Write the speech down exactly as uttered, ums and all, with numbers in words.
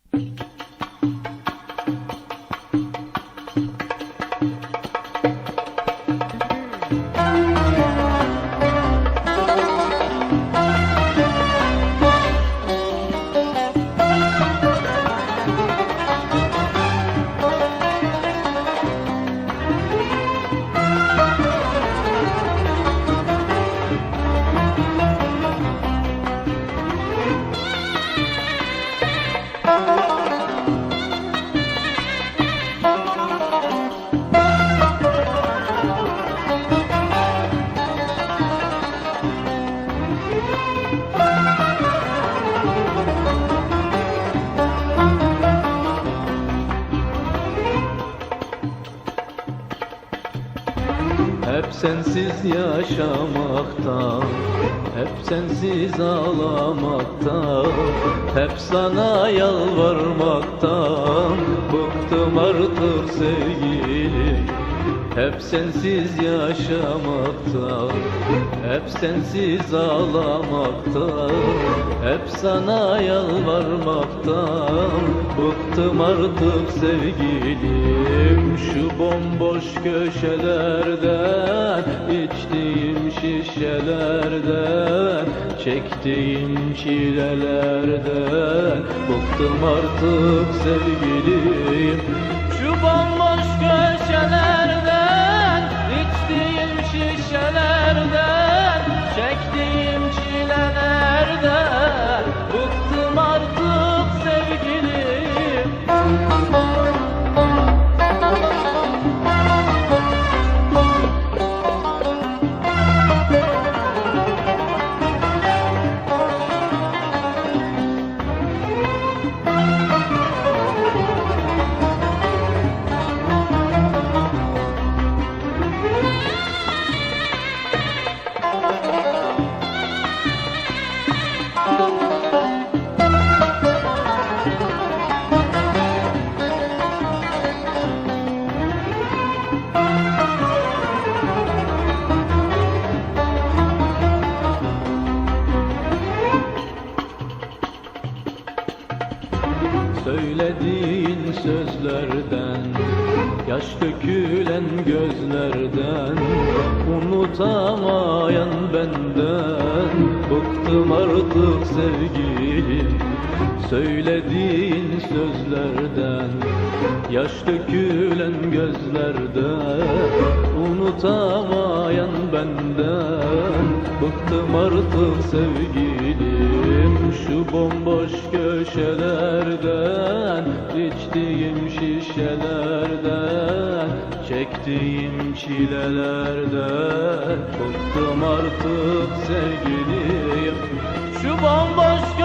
Hep sensiz yaşamaktan, hep sensiz ağlamaktan, hep sana yalvarmaktan bıktım artık sevgilim. Hep sensiz yaşamaktan, hep sensiz ağlamaktan, hep sana yalvarmaktan bıktım artık sevgilim. Şu bomboş köşelerden, içtiğim şişelerden, çektiğim çilelerden bıktım artık sevgilim. Şu bomboş köşelerden, içtiğim şişelerden, çektiğim çilelerden bıktım artık sevgilim. Söylediğin sözlerden, yaş dökülen gözlerden, unutamayan benden bıktım artık sevgilim. Söylediğin sözlerden, yaş dökülen gözlerden, unutamayan benden bıktım artık sevgilim. Şu bomboş köşelerden, içtiğim şişelerden, çektiğim çilelerden bıktım artık sevgilim. Şu bomboş